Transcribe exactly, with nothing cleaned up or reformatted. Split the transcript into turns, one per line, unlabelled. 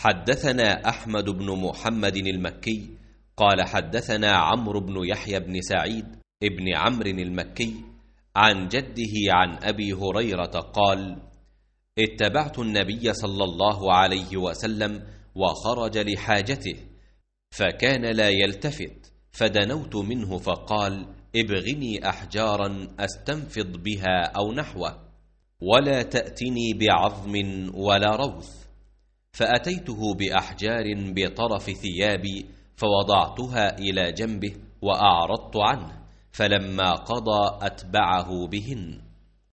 حدثنا أحمد بن محمد المكي قال حدثنا عمرو بن يحيى بن سعيد ابن عمرو المكي عن جده عن أبي هريرة قال: اتبعت النبي صلى الله عليه وسلم وخرج لحاجته، فكان لا يلتفت، فدنوت منه فقال: ابغني أحجارا أستنفض بها أو نحوه، ولا تأتني بعظم ولا روث. فأتيته بأحجار بطرف ثيابي فوضعتها إلى جنبه وأعرضت عنه، فلما قضى أتبعه بهن.